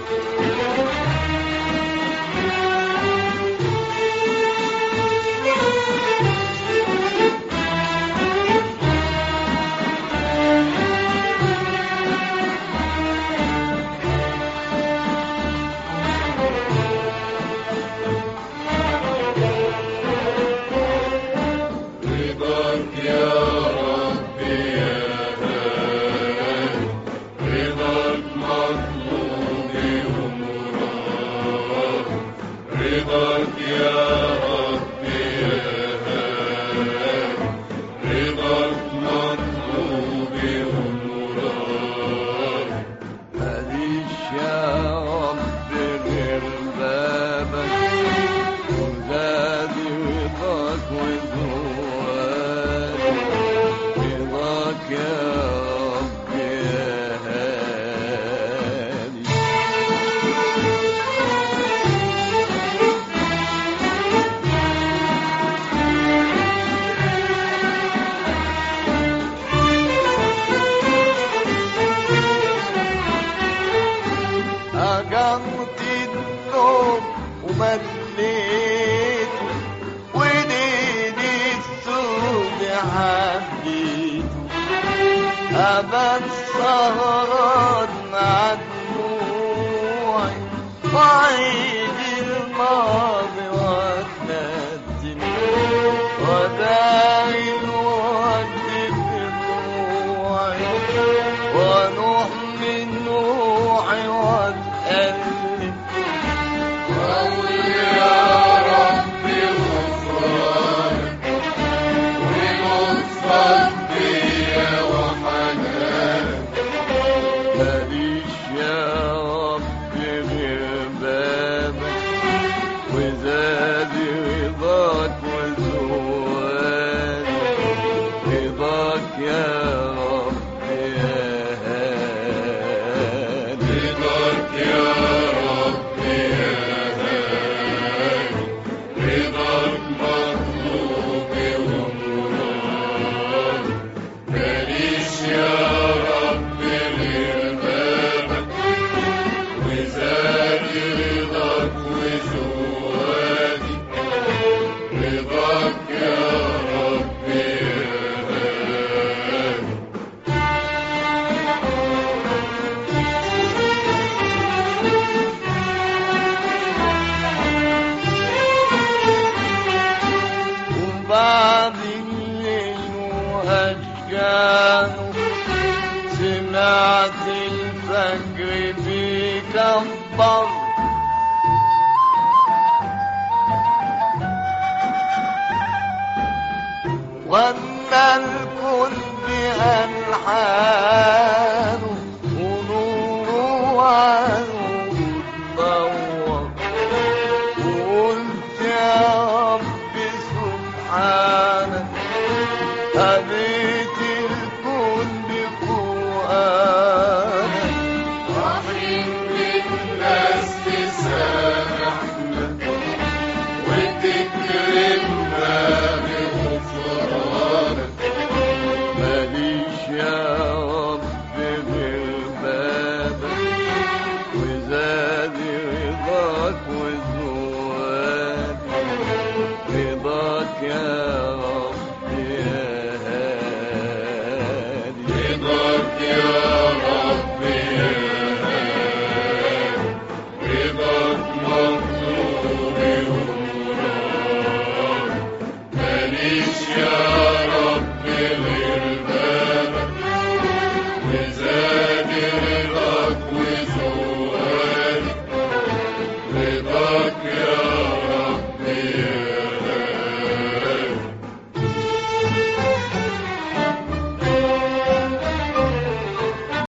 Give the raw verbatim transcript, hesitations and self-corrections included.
هجرت النوم ومليت وديني السود حبيت أبد سهران مع دموعي وعيد الماضي واتندم وداعي الوقت بدموعي ونوح من نوعي واتألم قول يا ربي غفرانك ولطفك بيا وحنانك ماليش يا رب غير بابك وزادي رضاك وزوالك رضاك يا رب يا هادي رضاك يا ربي يا هادي رضاك مطلوبي ومرادي ماليش يا ربي غير بابك وزادي رضاك وزوادي رضاك يا ربي يا هادي وبعد الليل وأشجانه سمعت الفجر بيكبر غنى الكل بألحانه ونوره عنه اتنور وقلت يا رب سبحانك هديت الكون بقرآنك رحيم بالناس تسامحنا وتكرمنا بغفرانك ماليش يا رب غير بابك وزادي رضاك وزوادي رضاك يا